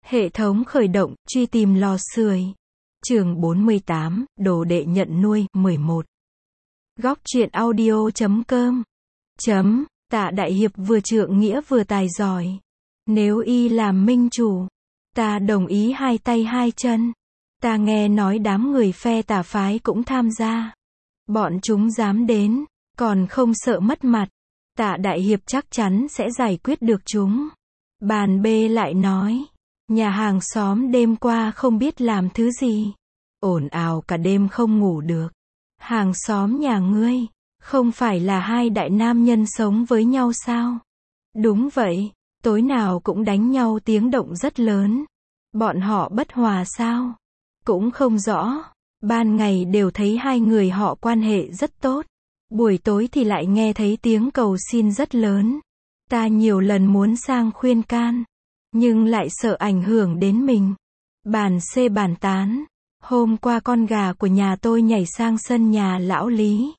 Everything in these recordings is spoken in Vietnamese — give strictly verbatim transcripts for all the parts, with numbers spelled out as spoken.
Hệ thống khởi động, truy tìm lò sưởi. Chương bốn mươi tám, đồ đệ nhận nuôi, mười một. Góc truyện audio chấm com. Chấm, Tạ đại hiệp vừa trượng nghĩa vừa tài giỏi. Nếu y làm minh chủ, ta đồng ý hai tay hai chân. Ta nghe nói đám người phe tà phái cũng tham gia. Bọn chúng dám đến, còn không sợ mất mặt. Tạ đại hiệp chắc chắn sẽ giải quyết được chúng. Bàn B lại nói, nhà hàng xóm đêm qua không biết làm thứ gì. Ồn ào cả đêm không ngủ được. Hàng xóm nhà ngươi, không phải là hai đại nam nhân sống với nhau sao? Đúng vậy, tối nào cũng đánh nhau tiếng động rất lớn. Bọn họ bất hòa sao? Cũng không rõ. Ban ngày đều thấy hai người họ quan hệ rất tốt. Buổi tối thì lại nghe thấy tiếng cầu xin rất lớn. Ta nhiều lần muốn sang khuyên can, nhưng lại sợ ảnh hưởng đến mình. Bàn C bàn tán. Hôm qua con gà của nhà tôi nhảy sang sân nhà lão Lý.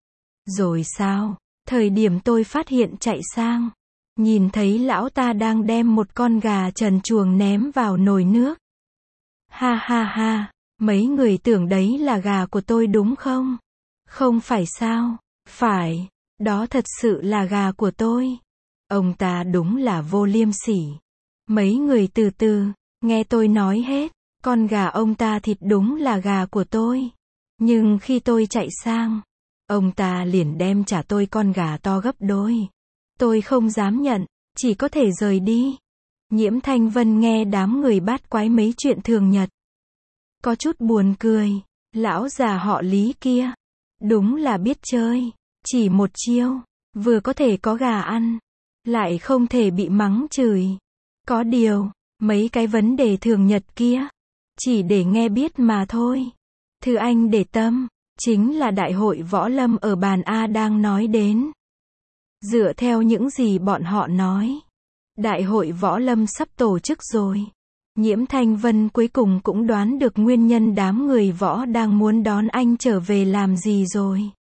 Rồi sao? Thời điểm tôi phát hiện chạy sang, nhìn thấy lão ta đang đem một con gà trần truồng ném vào nồi nước. Ha ha ha, mấy người tưởng đấy là gà của tôi đúng không? Không phải sao? Phải, đó thật sự là gà của tôi. Ông ta đúng là vô liêm sỉ. Mấy người từ từ, nghe tôi nói hết. Con gà ông ta thịt đúng là gà của tôi. Nhưng khi tôi chạy sang, ông ta liền đem trả tôi con gà to gấp đôi. Tôi không dám nhận, chỉ có thể rời đi. Nhiễm Thanh Vân nghe đám người bát quái mấy chuyện thường nhật, có chút buồn cười. Lão già họ Lý kia, đúng là biết chơi. Chỉ một chiêu, vừa có thể có gà ăn, lại không thể bị mắng chửi. Có điều, mấy cái vấn đề thường nhật kia, chỉ để nghe biết mà thôi. Thứ anh để tâm, chính là đại hội võ lâm ở bàn A đang nói đến. Dựa theo những gì bọn họ nói, đại hội võ lâm sắp tổ chức rồi. Nhiễm Thanh Vân cuối cùng cũng đoán được nguyên nhân đám người võ đang muốn đón anh trở về làm gì rồi.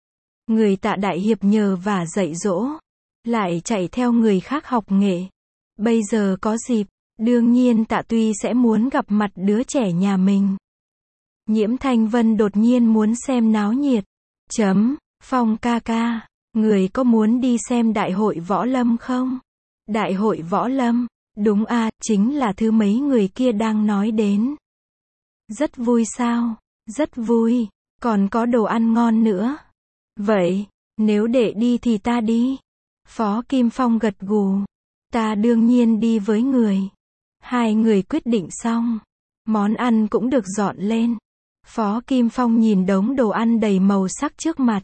Người Tạ đại hiệp nhờ và dạy dỗ, lại chạy theo người khác học nghệ. Bây giờ có dịp, đương nhiên Tạ Tuy sẽ muốn gặp mặt đứa trẻ nhà mình. Nhiễm Thanh Vân đột nhiên muốn xem náo nhiệt. Chấm, Phong ca ca, người có muốn đi xem đại hội võ lâm không? Đại hội võ lâm, đúng à, chính là thứ mấy người kia đang nói đến. Rất vui sao? Rất vui, còn có đồ ăn ngon nữa. Vậy, nếu để đi thì ta đi. Phó Kim Phong gật gù. Ta đương nhiên đi với người. Hai người quyết định xong, món ăn cũng được dọn lên. Phó Kim Phong nhìn đống đồ ăn đầy màu sắc trước mặt,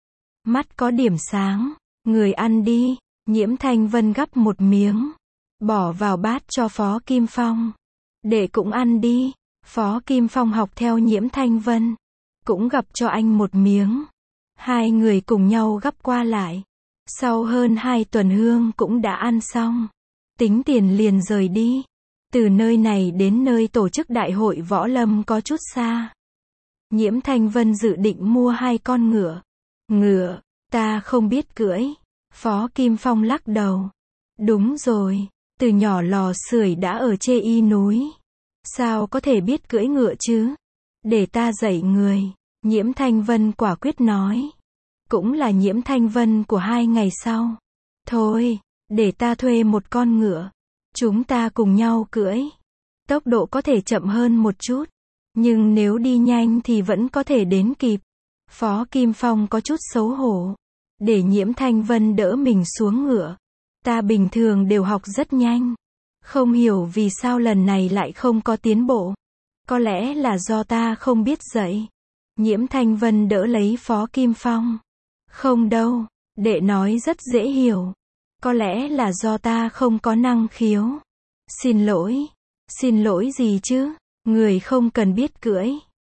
mắt có điểm sáng. Người ăn đi. Nhiễm Thanh Vân gắp một miếng, bỏ vào bát cho Phó Kim Phong. Đệ cũng ăn đi. Phó Kim Phong học theo Nhiễm Thanh Vân, cũng gắp cho anh một miếng. Hai người cùng nhau gắp qua lại. Sau hơn hai tuần Hương cũng đã ăn xong, tính tiền liền rời đi. Từ nơi này đến nơi tổ chức đại hội võ lâm có chút xa. Nhiễm Thanh Vân dự định mua hai con ngựa. Ngựa, ta không biết cưỡi. Phó Kim Phong lắc đầu. Đúng rồi, từ nhỏ lò sưởi đã ở Chê Y núi. Sao có thể biết cưỡi ngựa chứ? Để ta dạy người. Nhiễm Thanh Vân quả quyết nói. Cũng là Nhiễm Thanh Vân của hai ngày sau. Thôi, để ta thuê một con ngựa. Chúng ta cùng nhau cưỡi. Tốc độ có thể chậm hơn một chút, nhưng nếu đi nhanh thì vẫn có thể đến kịp. Phó Kim Phong có chút xấu hổ. Để Nhiễm Thanh Vân đỡ mình xuống ngựa. Ta bình thường đều học rất nhanh. Không hiểu vì sao lần này lại không có tiến bộ. Có lẽ là do ta không biết dạy. Nhiễm Thanh Vân đỡ lấy Phó Kim Phong. Không đâu, đệ nói rất dễ hiểu. Có lẽ là do ta không có năng khiếu. Xin lỗi. Xin lỗi gì chứ? Người không cần biết cưỡi.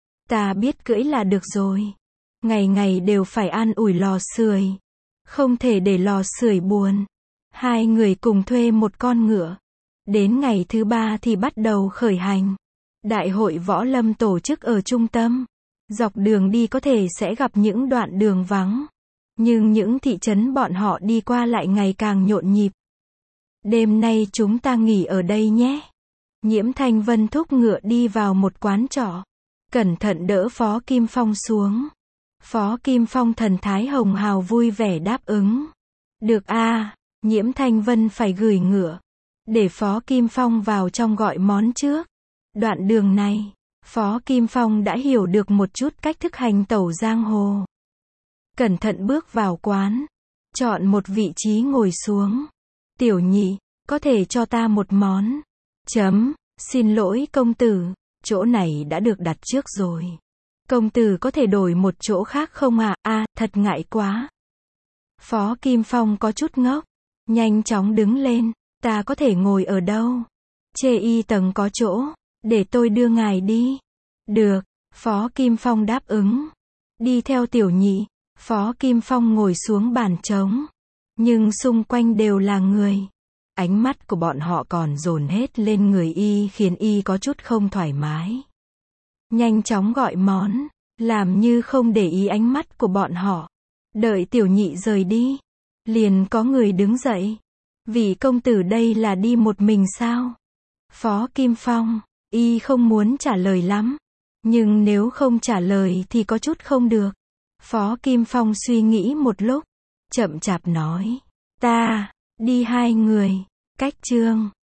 Ta biết cưỡi là được rồi. Ngày ngày đều phải an ủi lò sưởi. Không thể để lò sưởi buồn. Hai người cùng thuê một con ngựa. Đến ngày thứ ba thì bắt đầu khởi hành. Đại hội võ lâm tổ chức ở trung tâm. Dọc đường đi có thể sẽ gặp những đoạn đường vắng. Nhưng những thị trấn bọn họ đi qua lại ngày càng nhộn nhịp. Đêm nay chúng ta nghỉ ở đây nhé. Nhiễm Thanh Vân thúc ngựa đi vào một quán trọ. Cẩn thận đỡ Phó Kim Phong xuống. Phó Kim Phong thần thái hồng hào vui vẻ đáp ứng. Được a, Nhiễm Thanh Vân phải gửi ngựa. Để Phó Kim Phong vào trong gọi món trước. Đoạn đường này, Phó Kim Phong đã hiểu được một chút cách thức hành tẩu giang hồ. Cẩn thận bước vào quán. Chọn một vị trí ngồi xuống. Tiểu nhị, có thể cho ta một món. Chấm, xin lỗi công tử, chỗ này đã được đặt trước rồi. Công tử có thể đổi một chỗ khác không à? A, à, thật ngại quá. Phó Kim Phong có chút ngốc. Nhanh chóng đứng lên. Ta có thể ngồi ở đâu? Chê y tầng có chỗ. Để tôi đưa ngài đi. Được. Phó Kim Phong đáp ứng. Đi theo tiểu nhị. Phó Kim Phong ngồi xuống bàn trống. Nhưng xung quanh đều là người. Ánh mắt của bọn họ còn dồn hết lên người y khiến y có chút không thoải mái. Nhanh chóng gọi món. Làm như không để ý ánh mắt của bọn họ. Đợi tiểu nhị rời đi. Liền có người đứng dậy. Vị công tử đây là đi một mình sao? Phó Kim Phong, y không muốn trả lời lắm. Nhưng nếu không trả lời thì có chút không được. Phó Kim Phong suy nghĩ một lúc. Chậm chạp nói. Ta, đi hai người. Cách chương